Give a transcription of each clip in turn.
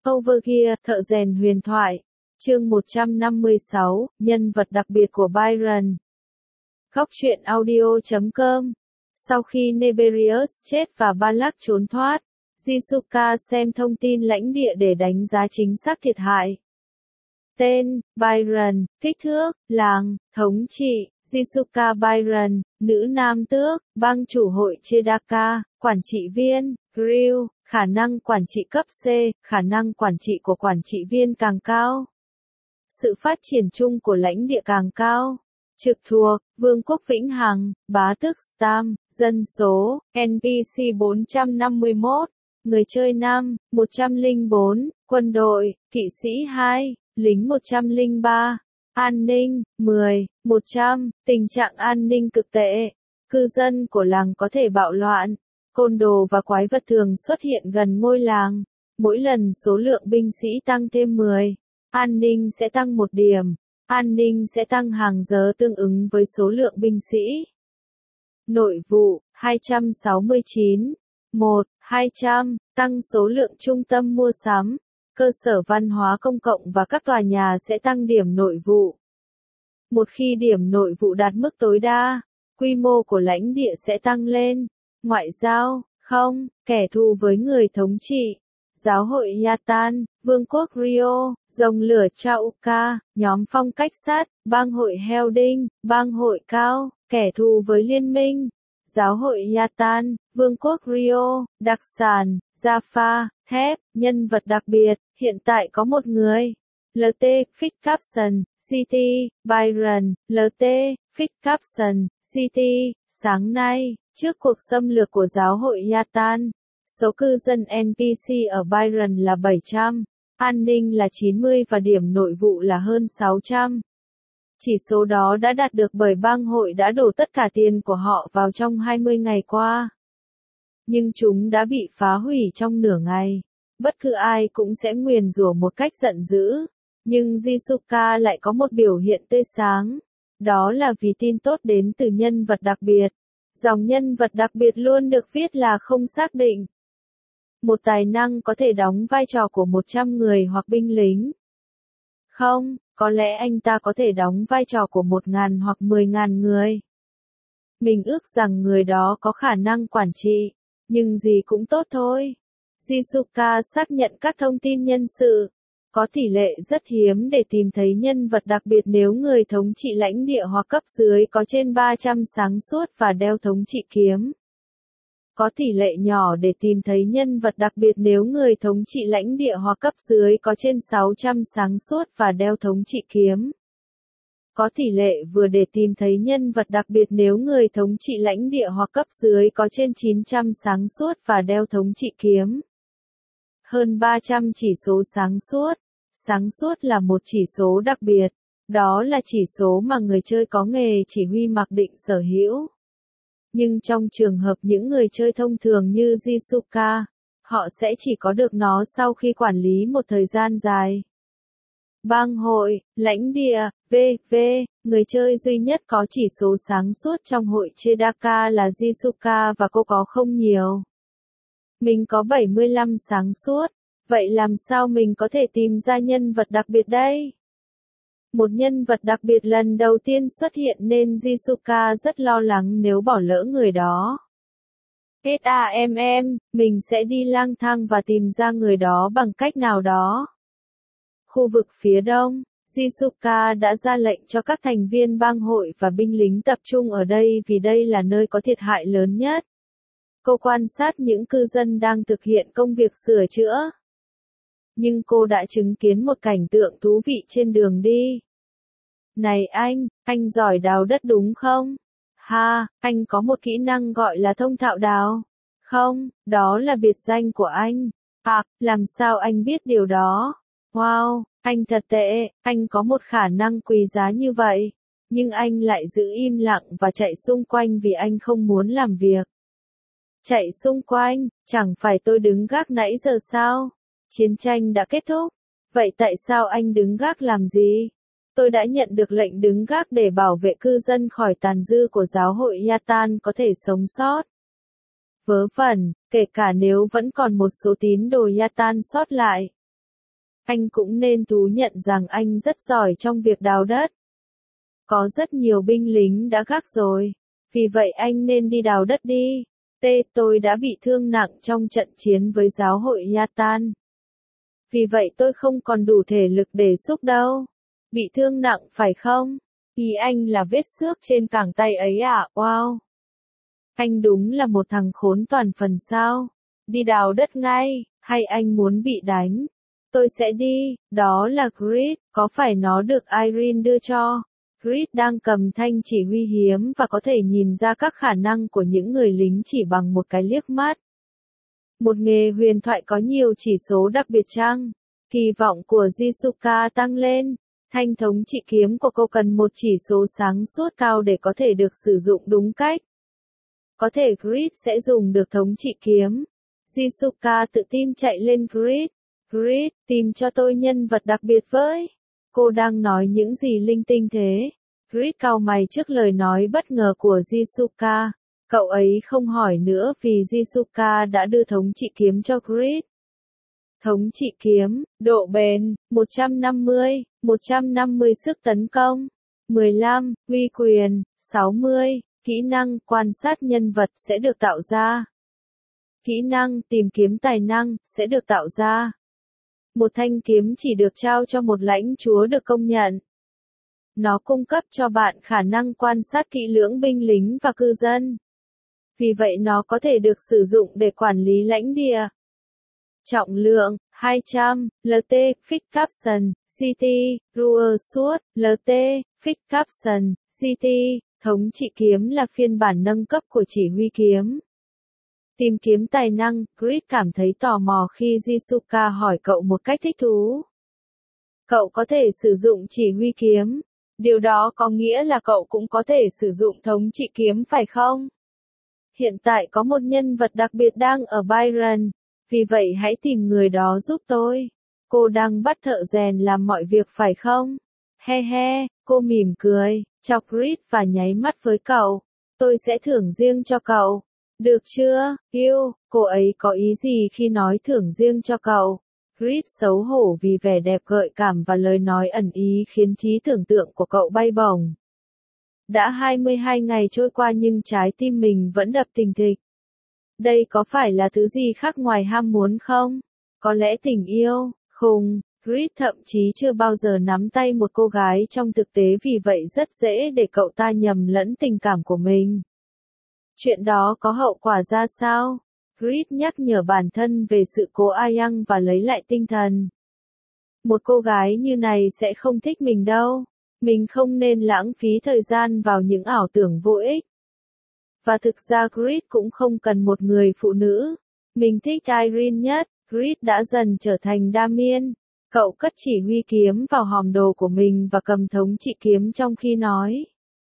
Overgear, thợ rèn huyền thoại. Chương 156, nhân vật đặc biệt của Byron. Góc truyện audio.com. Sau khi Neberius chết và Balak trốn thoát, Jisuka xem thông tin lãnh địa để đánh giá chính xác thiệt hại. Tên: Byron, kích thước: làng, thống trị: Jisuka Byron, nữ nam tước, bang chủ hội Chedaka, quản trị viên: Grill, khả năng quản trị cấp C, khả năng quản trị của quản trị viên càng cao. Sự phát triển chung của lãnh địa càng cao. Trực thuộc: Vương quốc Vĩnh Hằng, bá tước Stam, dân số: NPC 451, người chơi nam, 104, quân đội, kỵ sĩ 2, lính 103, an ninh, 10, 100, tình trạng an ninh cực tệ, cư dân của làng có thể bạo loạn, côn đồ và quái vật thường xuất hiện gần ngôi làng, mỗi lần số lượng binh sĩ tăng thêm 10, an ninh sẽ tăng 1 điểm. An ninh sẽ tăng hàng giờ tương ứng với số lượng binh sĩ. Nội vụ, 269. 1. 200. Tăng số lượng trung tâm mua sắm, cơ sở văn hóa công cộng và các tòa nhà sẽ tăng điểm nội vụ. Một khi điểm nội vụ đạt mức tối đa, quy mô của lãnh địa sẽ tăng lên. Ngoại giao, không, kẻ thù với người thống trị. Giáo hội Yatan, Vương quốc Rio, dòng lửa Chauka, nhóm phong cách sát, bang hội Helding, bang hội Cao, kẻ thù với liên minh. Giáo hội Yatan, Vương quốc Rio, đặc sản, Jaffa, thép, nhân vật đặc biệt, hiện tại có một người. LT, Fitzcapson, City, Byron, LT, Fitzcapson, City, sáng nay, trước cuộc xâm lược của giáo hội Yatan. Số cư dân NPC ở Byron là 700, an ninh là 90 và điểm nội vụ là hơn 600. Chỉ số đó đã đạt được bởi bang hội đã đổ tất cả tiền của họ vào trong 20 ngày qua. Nhưng chúng đã bị phá hủy trong nửa ngày. Bất cứ ai cũng sẽ nguyền rủa một cách giận dữ. Nhưng Jisuka lại có một biểu hiện tươi sáng. Đó là vì tin tốt đến từ nhân vật đặc biệt. Dòng nhân vật đặc biệt luôn được viết là không xác định. Một tài năng có thể đóng vai trò của 100 người hoặc binh lính. Không, có lẽ anh ta có thể đóng vai trò của 1.000 hoặc 10.000 người. Mình ước rằng người đó có khả năng quản trị, nhưng gì cũng tốt thôi. Jisuka xác nhận các thông tin nhân sự. Có tỷ lệ rất hiếm để tìm thấy nhân vật đặc biệt nếu người thống trị lãnh địa hoặc cấp dưới có trên 300 sáng suốt và đeo thống trị kiếm. Có tỷ lệ nhỏ để tìm thấy nhân vật đặc biệt nếu người thống trị lãnh địa hoặc cấp dưới có trên 600 sáng suốt và đeo thống trị kiếm. Có tỷ lệ vừa để tìm thấy nhân vật đặc biệt nếu người thống trị lãnh địa hoặc cấp dưới có trên 900 sáng suốt và đeo thống trị kiếm. Hơn 300 chỉ số sáng suốt. Sáng suốt là một chỉ số đặc biệt. Đó là chỉ số mà người chơi có nghề chỉ huy mặc định sở hữu. Nhưng trong trường hợp những người chơi thông thường như Jisuka, họ sẽ chỉ có được nó sau khi quản lý một thời gian dài. Bang hội, lãnh địa, v.v. Người chơi duy nhất có chỉ số sáng suốt trong hội Chedaka là Jisuka và cô có không nhiều. Mình có 75 sáng suốt. Vậy làm sao mình có thể tìm ra nhân vật đặc biệt đây? Một nhân vật đặc biệt lần đầu tiên xuất hiện nên Jisuka rất lo lắng nếu bỏ lỡ người đó. Mình sẽ đi lang thang và tìm ra người đó bằng cách nào đó. Khu vực phía đông, Jisuka đã ra lệnh cho các thành viên bang hội và binh lính tập trung ở đây vì đây là nơi có thiệt hại lớn nhất. Cô quan sát những cư dân đang thực hiện công việc sửa chữa. Nhưng cô đã chứng kiến một cảnh tượng thú vị trên đường đi. Này anh giỏi đào đất đúng không? Ha, anh có một kỹ năng gọi là thông thạo đào. Không, đó là biệt danh của anh. À, làm sao anh biết điều đó? Wow, anh thật tệ, anh có một khả năng quý giá như vậy. Nhưng anh lại giữ im lặng và chạy xung quanh vì anh không muốn làm việc. Chạy xung quanh, chẳng phải tôi đứng gác nãy giờ sao? Chiến tranh đã kết thúc. Vậy tại sao anh đứng gác làm gì? Tôi đã nhận được lệnh đứng gác để bảo vệ cư dân khỏi tàn dư của giáo hội Yatan có thể sống sót. Vớ vẩn, kể cả nếu vẫn còn một số tín đồ Yatan sót lại. Anh cũng nên thú nhận rằng anh rất giỏi trong việc đào đất. Có rất nhiều binh lính đã gác rồi. Vì vậy anh nên đi đào đất đi. Tôi đã bị thương nặng trong trận chiến với giáo hội Yatan. Vì vậy tôi không còn đủ thể lực để xúc đâu. Bị thương nặng phải không? Ý anh là vết xước trên cẳng tay ấy à? Wow! Anh đúng là một thằng khốn toàn phần sao? Đi đào đất ngay, hay anh muốn bị đánh? Tôi sẽ đi, đó là Grit, có phải nó được Irene đưa cho? Grit đang cầm thanh chỉ huy hiếm và có thể nhìn ra các khả năng của những người lính chỉ bằng một cái liếc mắt. Một nghề huyền thoại có nhiều chỉ số đặc biệt chăng? Kỳ vọng của Jisuka tăng lên. Thanh thống trị kiếm của cô cần một chỉ số sáng suốt cao để có thể được sử dụng đúng cách. Có thể Grit sẽ dùng được thống trị kiếm. Jisuka tự tin chạy lên Grit. Grit, tìm cho tôi nhân vật đặc biệt với. Cô đang nói những gì linh tinh thế? Grit cau mày trước lời nói bất ngờ của Jisuka. Cậu ấy không hỏi nữa vì Jisuka đã đưa thống trị kiếm cho Grit. Thống trị kiếm, độ bền, 150 sức tấn công, 15, uy quyền, 60, kỹ năng quan sát nhân vật sẽ được tạo ra. Kỹ năng tìm kiếm tài năng sẽ được tạo ra. Một thanh kiếm chỉ được trao cho một lãnh chúa được công nhận. Nó cung cấp cho bạn khả năng quan sát kỹ lưỡng binh lính và cư dân. Vì vậy nó có thể được sử dụng để quản lý lãnh địa. Trọng lượng, 200, LT, Fix Capson, CT, Ruler Sword, LT, Fix Capson, CT, thống trị kiếm là phiên bản nâng cấp của chỉ huy kiếm. Tìm kiếm tài năng, Grit cảm thấy tò mò khi Jisuka hỏi cậu một cách thích thú. Cậu có thể sử dụng chỉ huy kiếm. Điều đó có nghĩa là cậu cũng có thể sử dụng thống trị kiếm phải không? Hiện tại có một nhân vật đặc biệt đang ở Byron. Vì vậy hãy tìm người đó giúp tôi. Cô đang bắt thợ rèn làm mọi việc phải không? He he, cô mỉm cười, chọc Grit và nháy mắt với cậu. Tôi sẽ thưởng riêng cho cậu. Được chưa, yêu, cô ấy có ý gì khi nói thưởng riêng cho cậu? Grit xấu hổ vì vẻ đẹp gợi cảm và lời nói ẩn ý khiến trí tưởng tượng của cậu bay bổng. Đã 22 ngày trôi qua nhưng trái tim mình vẫn đập thình thịch. Đây có phải là thứ gì khác ngoài ham muốn không? Có lẽ tình yêu, khùng, Grit thậm chí chưa bao giờ nắm tay một cô gái trong thực tế vì vậy rất dễ để cậu ta nhầm lẫn tình cảm của mình. Chuyện đó có hậu quả ra sao? Grit nhắc nhở bản thân về sự cố Ayang và lấy lại tinh thần. Một cô gái như này sẽ không thích mình đâu. Mình không nên lãng phí thời gian vào những ảo tưởng vô ích. Và thực ra Grit cũng không cần một người phụ nữ. Mình thích Irene nhất. Grit đã dần trở thành đa miên. Cậu cất chỉ huy kiếm vào hòm đồ của mình và cầm thống trị kiếm trong khi nói.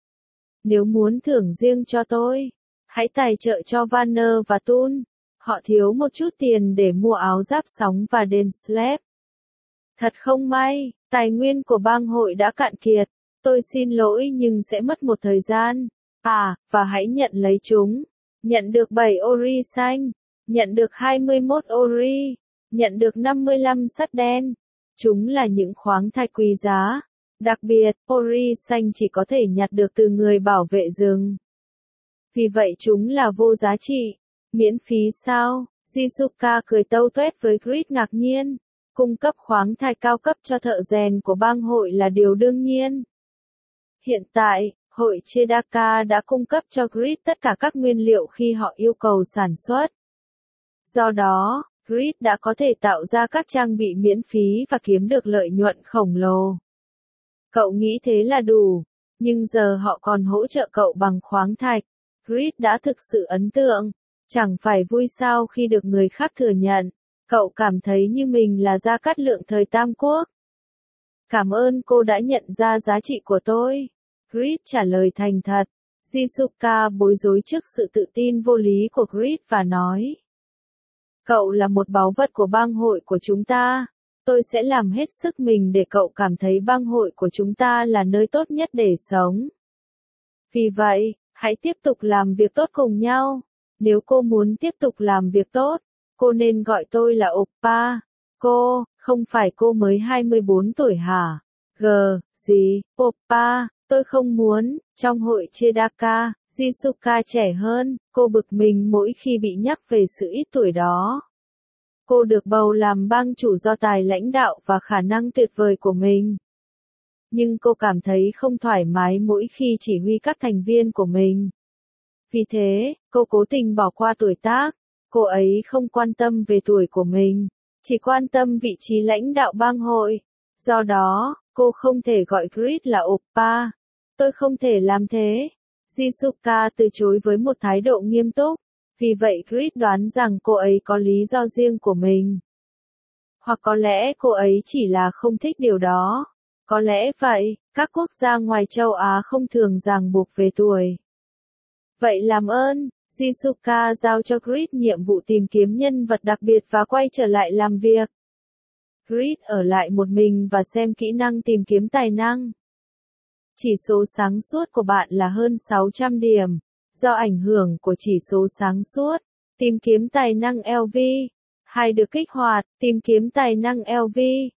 Nếu muốn thưởng riêng cho tôi, hãy tài trợ cho Vanner và Tun. Họ thiếu một chút tiền để mua áo giáp sóng và đền slab. Thật không may, tài nguyên của bang hội đã cạn kiệt. Tôi xin lỗi nhưng sẽ mất một thời gian. Và hãy nhận lấy chúng. Nhận được 7 ori xanh. Nhận được 21 ori. Nhận được 55 sắt đen. Chúng là những khoáng thạch quý giá. Đặc biệt, ori xanh chỉ có thể nhặt được từ người bảo vệ rừng. Vì vậy chúng là vô giá trị. Miễn phí sao? Jisuka cười tâu tuét với Grit ngạc nhiên. Cung cấp khoáng thạch cao cấp cho thợ rèn của bang hội là điều đương nhiên. Hiện tại, hội Chedaka đã cung cấp cho Grit tất cả các nguyên liệu khi họ yêu cầu sản xuất. Do đó, Grit đã có thể tạo ra các trang bị miễn phí và kiếm được lợi nhuận khổng lồ. Cậu nghĩ thế là đủ, nhưng giờ họ còn hỗ trợ cậu bằng khoáng thạch. Grit đã thực sự ấn tượng. Chẳng phải vui sao khi được người khác thừa nhận. Cậu cảm thấy như mình là Gia Cát Lượng thời Tam Quốc. Cảm ơn cô đã nhận ra giá trị của tôi. Grit trả lời thành thật. Jisuka bối rối trước sự tự tin vô lý của Grit và nói. Cậu là một báu vật của bang hội của chúng ta. Tôi sẽ làm hết sức mình để cậu cảm thấy bang hội của chúng ta là nơi tốt nhất để sống. Vì vậy, hãy tiếp tục làm việc tốt cùng nhau. Nếu cô muốn tiếp tục làm việc tốt, cô nên gọi tôi là Oppa. Cô, Không phải cô mới 24 tuổi hả? Gì, oppa, tôi không muốn. Trong hội Chedaka, Jisuka trẻ hơn, cô bực mình mỗi khi bị nhắc về sự ít tuổi đó. Cô được bầu làm bang chủ do tài lãnh đạo và khả năng tuyệt vời của mình. Nhưng cô cảm thấy không thoải mái mỗi khi chỉ huy các thành viên của mình. Vì thế, cô cố tình bỏ qua tuổi tác. Cô ấy không quan tâm về tuổi của mình, chỉ quan tâm vị trí lãnh đạo bang hội. Do đó, cô không thể gọi Chris là oppa. Tôi không thể làm thế. Jisuka từ chối với một thái độ nghiêm túc. Vì vậy Chris đoán rằng cô ấy có lý do riêng của mình. Hoặc có lẽ cô ấy chỉ là không thích điều đó. Có lẽ vậy, các quốc gia ngoài châu Á không thường ràng buộc về tuổi. Vậy làm ơn, Jisuka giao cho Chris nhiệm vụ tìm kiếm nhân vật đặc biệt và quay trở lại làm việc. Chris ở lại một mình và xem kỹ năng tìm kiếm tài năng. Chỉ số sáng suốt của bạn là hơn 600 điểm. Do ảnh hưởng của chỉ số sáng suốt, tìm kiếm tài năng LV. 2 được kích hoạt, tìm kiếm tài năng LV.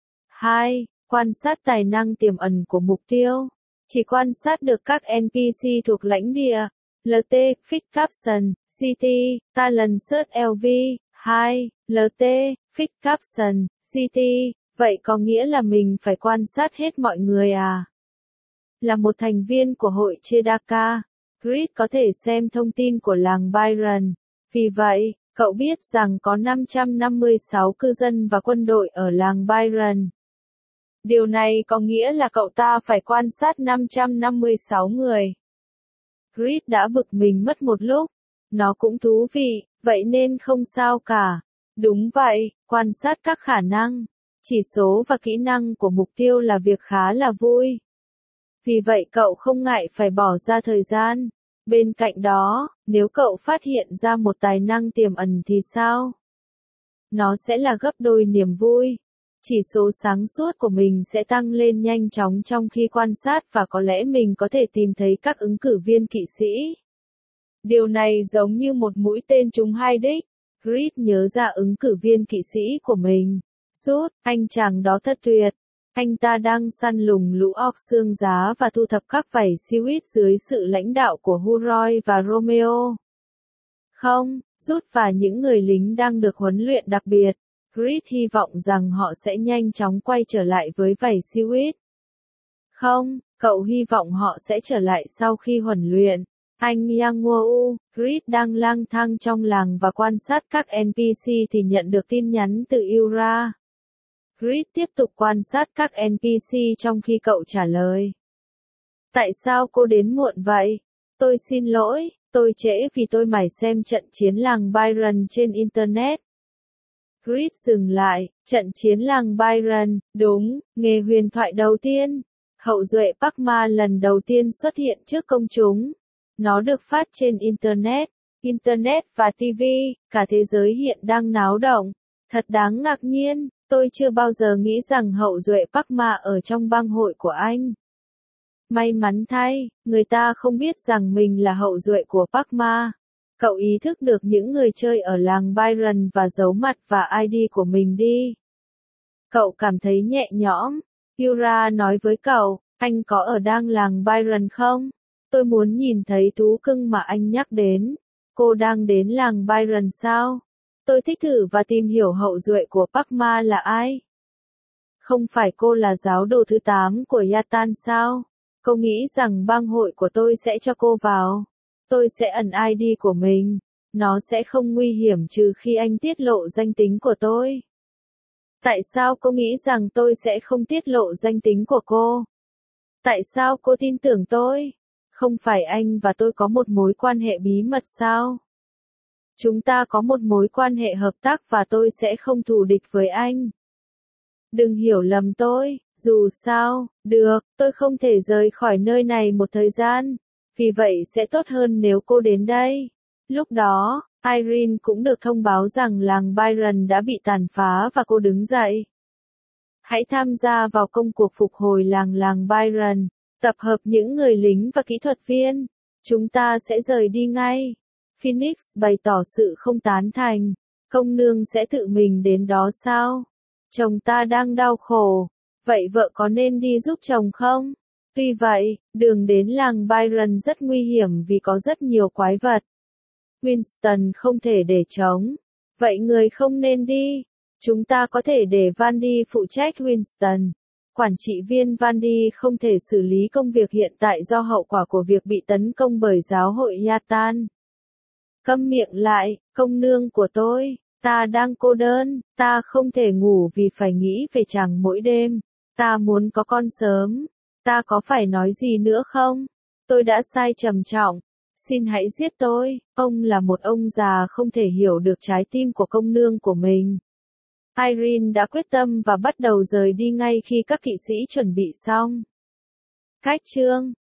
2. Quan sát tài năng tiềm ẩn của mục tiêu. Chỉ quan sát được các NPC thuộc lãnh địa. LT, Fit Caption, CT, Talent Search LV. 2. LT, Fit Caption, CT. Vậy có nghĩa là mình phải quan sát hết mọi người à? Là một thành viên của hội Chedaka, Chris có thể xem thông tin của làng Byron. Vì vậy, cậu biết rằng có 556 cư dân và quân đội ở làng Byron. Điều này có nghĩa là cậu ta phải quan sát 556 người. Chris đã bực mình mất một lúc. Nó cũng thú vị, vậy nên không sao cả. Đúng vậy, quan sát các khả năng, chỉ số và kỹ năng của mục tiêu là việc khá là vui. Vì vậy cậu không ngại phải bỏ ra thời gian. Bên cạnh đó, nếu cậu phát hiện ra một tài năng tiềm ẩn thì sao? Nó sẽ là gấp đôi niềm vui. Chỉ số sáng suốt của mình sẽ tăng lên nhanh chóng trong khi quan sát và có lẽ mình có thể tìm thấy các ứng cử viên kỵ sĩ. Điều này giống như một mũi tên trúng hai đích. Chris nhớ ra ứng cử viên kỵ sĩ của mình. Sút, anh chàng đó thật tuyệt. Anh ta đang săn lùng lũ óc xương giá và thu thập các vảy seaweed dưới sự lãnh đạo của Huroy và Romeo. Không, Rút và những người lính đang được huấn luyện đặc biệt. Chris hy vọng rằng họ sẽ nhanh chóng quay trở lại với vảy seaweed. Không, cậu hy vọng họ sẽ trở lại sau khi huấn luyện. Anh Yang Woo, Chris đang lang thang trong làng và quan sát các NPC thì nhận được tin nhắn từ Yura. Chris tiếp tục quan sát các NPC trong khi cậu trả lời. Tại sao cô đến muộn vậy? Tôi xin lỗi, tôi trễ vì tôi mải xem trận chiến làng Byron trên Internet. Chris dừng lại, trận chiến làng Byron, đúng, nghề huyền thoại đầu tiên. Hậu duệ Park Ma lần đầu tiên xuất hiện trước công chúng. Nó được phát trên Internet và TV, cả thế giới hiện đang náo động. Thật đáng ngạc nhiên, tôi chưa bao giờ nghĩ rằng hậu duệ Park Ma ở trong bang hội của anh. May mắn thay, người ta không biết rằng mình là hậu duệ của Park Ma. Cậu ý thức được những người chơi ở làng Byron và giấu mặt và ID của mình đi. Cậu cảm thấy nhẹ nhõm. Yura nói với cậu, anh có ở đang làng Byron không? Tôi muốn nhìn thấy thú cưng mà anh nhắc đến. Cô đang đến làng Byron sao? Tôi thích thử và tìm hiểu hậu duệ của Park Ma là ai. Không phải cô là giáo đồ thứ 8 của Yatan sao? Cô nghĩ rằng bang hội của tôi sẽ cho cô vào. Tôi sẽ ẩn ID của mình. Nó sẽ không nguy hiểm trừ khi anh tiết lộ danh tính của tôi. Tại sao cô nghĩ rằng tôi sẽ không tiết lộ danh tính của cô? Tại sao cô tin tưởng tôi? Không phải anh và tôi có một mối quan hệ bí mật sao? Chúng ta có một mối quan hệ hợp tác và tôi sẽ không thù địch với anh. Đừng hiểu lầm tôi, dù sao, được, tôi không thể rời khỏi nơi này một thời gian. Vì vậy sẽ tốt hơn nếu cô đến đây. Lúc đó, Irene cũng được thông báo rằng làng Byron đã bị tàn phá và cô đứng dậy. Hãy tham gia vào công cuộc phục hồi làng Byron, tập hợp những người lính và kỹ thuật viên. Chúng ta sẽ rời đi ngay. Phoenix bày tỏ sự không tán thành. Công nương sẽ tự mình đến đó sao? Chồng ta đang đau khổ. Vậy vợ có nên đi giúp chồng không? Tuy vậy, đường đến làng Byron rất nguy hiểm vì có rất nhiều quái vật. Winston không thể để trống. Vậy người không nên đi. Chúng ta có thể để Vandy phụ trách Winston. Quản trị viên Vandy không thể xử lý công việc hiện tại do hậu quả của việc bị tấn công bởi giáo hội Yatan. Câm miệng lại, công nương của tôi. Ta đang cô đơn, ta không thể ngủ vì phải nghĩ về chàng mỗi đêm. Ta muốn có con sớm. Ta có phải nói gì nữa không? Tôi đã sai trầm trọng. Xin hãy giết tôi. Ông là một ông già không thể hiểu được trái tim của công nương của mình. Irene đã quyết tâm và bắt đầu rời đi ngay khi các kỵ sĩ chuẩn bị xong. Cách chương